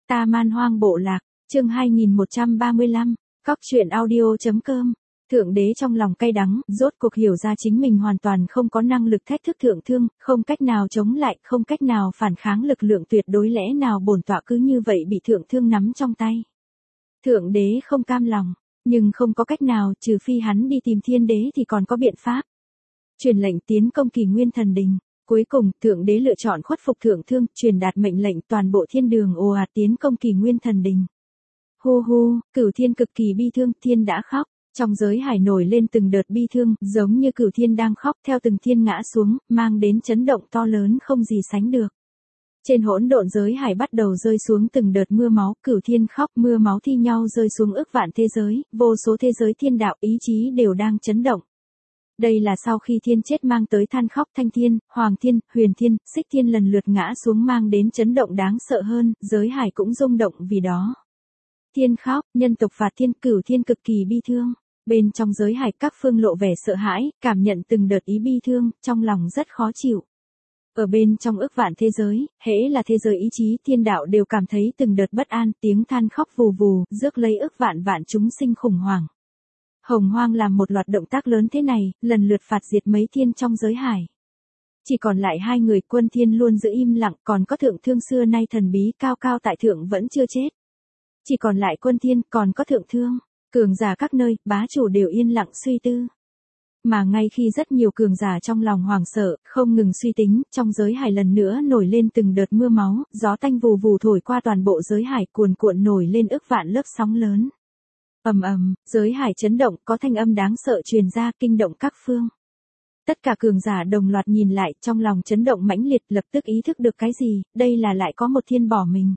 Ta Man Hoang Bộ Lạc, chương 2135, Cóc truyện audio.com. Thượng đế trong lòng cay đắng, rốt cuộc hiểu ra chính mình hoàn toàn không có năng lực thách thức thượng thương, không cách nào chống lại, không cách nào phản kháng lực lượng tuyệt đối, lẽ nào bổn tọa cứ như vậy bị thượng thương nắm trong tay. Thượng đế không cam lòng, nhưng không có cách nào, trừ phi hắn đi tìm thiên đế thì còn có biện pháp. Truyền lệnh tiến công Kỳ Nguyên Thần Đình. Cuối cùng, thượng đế lựa chọn khuất phục thượng thương, truyền đạt mệnh lệnh toàn bộ thiên đường ồ ạt tiến công Kỳ Nguyên Thần Đình. Hu hu, Cửu Thiên cực kỳ bi thương, thiên đã khóc. Trong giới hải nổi lên từng đợt bi thương, giống như Cửu Thiên đang khóc, theo từng thiên ngã xuống, mang đến chấn động to lớn không gì sánh được. Trên hỗn độn giới hải bắt đầu rơi xuống từng đợt mưa máu, Cửu Thiên khóc, mưa máu thi nhau rơi xuống ức vạn thế giới, vô số thế giới thiên đạo ý chí đều đang chấn động. Đây là sau khi thiên chết mang tới than khóc, Thanh Thiên, Hoàng Thiên, Huyền Thiên, Xích Thiên lần lượt ngã xuống mang đến chấn động đáng sợ hơn, giới hải cũng rung động vì đó. Thiên khóc, nhân tộc phạt thiên, Cửu Thiên cực kỳ bi thương. Bên trong giới hải các phương lộ vẻ sợ hãi, cảm nhận từng đợt ý bi thương, trong lòng rất khó chịu. Ở bên trong ức vạn thế giới, hễ là thế giới ý chí thiên đạo đều cảm thấy từng đợt bất an, tiếng than khóc vù vù, rước lấy ức vạn vạn chúng sinh khủng hoảng. Hồng Hoang làm một loạt động tác lớn thế này, lần lượt phạt diệt mấy thiên trong giới hải. Chỉ còn lại hai người, Quân Thiên luôn giữ im lặng, còn có thượng thương xưa nay thần bí cao cao tại thượng vẫn chưa chết. Chỉ còn lại Quân Thiên, còn có thượng thương, cường giả các nơi, bá chủ đều yên lặng suy tư. Mà ngay khi rất nhiều cường giả trong lòng hoảng sợ, không ngừng suy tính, trong giới hải lần nữa nổi lên từng đợt mưa máu, gió tanh vù vù thổi qua toàn bộ giới hải, cuồn cuộn nổi lên ức vạn lớp sóng lớn. Ầm ầm, giới hải chấn động, có thanh âm đáng sợ truyền ra, kinh động các phương. Tất cả cường giả đồng loạt nhìn lại, trong lòng chấn động mãnh liệt, lập tức ý thức được cái gì, đây là lại có một thiên bỏ mình.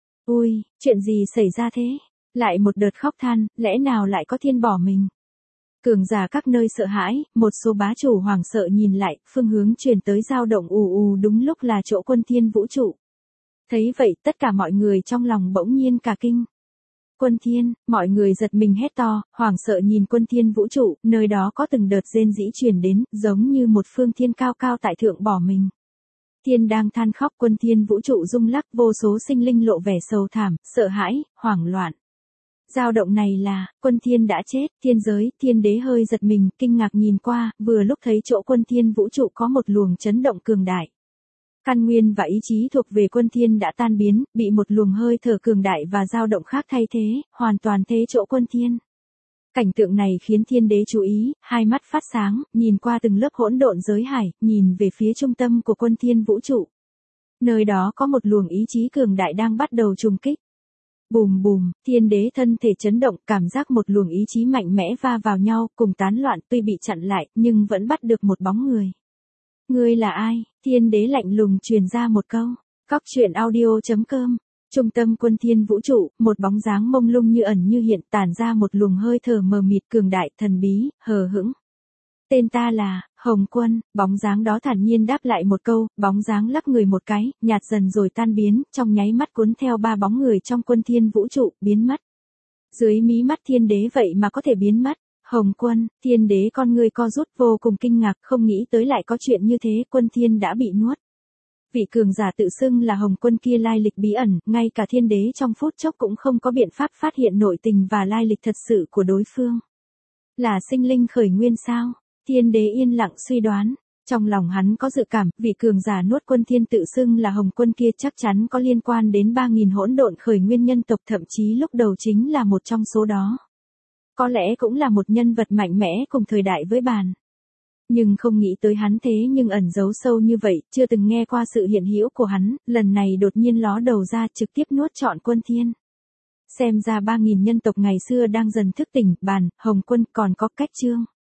Ui, chuyện gì xảy ra thế? Lại một đợt khóc than, lẽ nào lại có thiên bỏ mình? Cường giả các nơi sợ hãi, một số bá chủ hoảng sợ nhìn lại, phương hướng truyền tới dao động ù ù, đúng lúc là chỗ Quân Thiên vũ trụ. Thấy vậy, tất cả mọi người trong lòng bỗng nhiên cả kinh. Quân Thiên, mọi người giật mình hét to, hoảng sợ nhìn Quân Thiên vũ trụ, nơi đó có từng đợt rên rỉ truyền đến, giống như một phương thiên cao cao tại thượng bỏ mình. Thiên đang than khóc, Quân Thiên vũ trụ rung lắc, vô số sinh linh lộ vẻ sầu thảm, sợ hãi, hoảng loạn. Dao động này là, Quân Thiên đã chết, thiên giới, thiên đế hơi giật mình, kinh ngạc nhìn qua, vừa lúc thấy chỗ Quân Thiên vũ trụ có một luồng chấn động cường đại. Căn nguyên và ý chí thuộc về Quân Thiên đã tan biến, bị một luồng hơi thở cường đại và dao động khác thay thế, hoàn toàn thế chỗ Quân Thiên. Cảnh tượng này khiến thiên đế chú ý, hai mắt phát sáng, nhìn qua từng lớp hỗn độn giới hải, nhìn về phía trung tâm của Quân Thiên vũ trụ. Nơi đó có một luồng ý chí cường đại đang bắt đầu trùng kích. Bùm bùm, thiên đế thân thể chấn động, cảm giác một luồng ý chí mạnh mẽ va vào nhau, cùng tán loạn, tuy bị chặn lại, nhưng vẫn bắt được một bóng người. Ngươi là ai? Thiên đế lạnh lùng truyền ra một câu. Cóc truyện audio.com. Trung tâm Quân Thiên vũ trụ, một bóng dáng mông lung như ẩn như hiện, tản ra một luồng hơi thở mờ mịt cường đại, thần bí, hờ hững. Tên ta là Hồng Quân. Bóng dáng đó thản nhiên đáp lại một câu, bóng dáng lắc người một cái, nhạt dần rồi tan biến, trong nháy mắt cuốn theo ba bóng người trong Quân Thiên vũ trụ, biến mất. Dưới mí mắt thiên đế vậy mà có thể biến mất. Hồng Quân, thiên đế con người co rút, vô cùng kinh ngạc, không nghĩ tới lại có chuyện như thế, Quân Thiên đã bị nuốt. Vị cường giả tự xưng là Hồng Quân kia lai lịch bí ẩn, ngay cả thiên đế trong phút chốc cũng không có biện pháp phát hiện nội tình và lai lịch thật sự của đối phương. Là sinh linh khởi nguyên sao? Thiên đế yên lặng suy đoán. Trong lòng hắn có dự cảm, vị cường giả nuốt Quân Thiên tự xưng là Hồng Quân kia chắc chắn có liên quan đến 3.000 hỗn độn khởi nguyên nhân tộc, thậm chí lúc đầu chính là một trong số đó. Có lẽ cũng là một nhân vật mạnh mẽ cùng thời đại với bàn. Nhưng không nghĩ tới hắn thế nhưng ẩn giấu sâu như vậy, chưa từng nghe qua sự hiện hữu của hắn, lần này đột nhiên ló đầu ra trực tiếp nuốt trọn Quân Thiên. Xem ra 3.000 nhân tộc ngày xưa đang dần thức tỉnh, bàn, Hồng Quân còn có cách chương.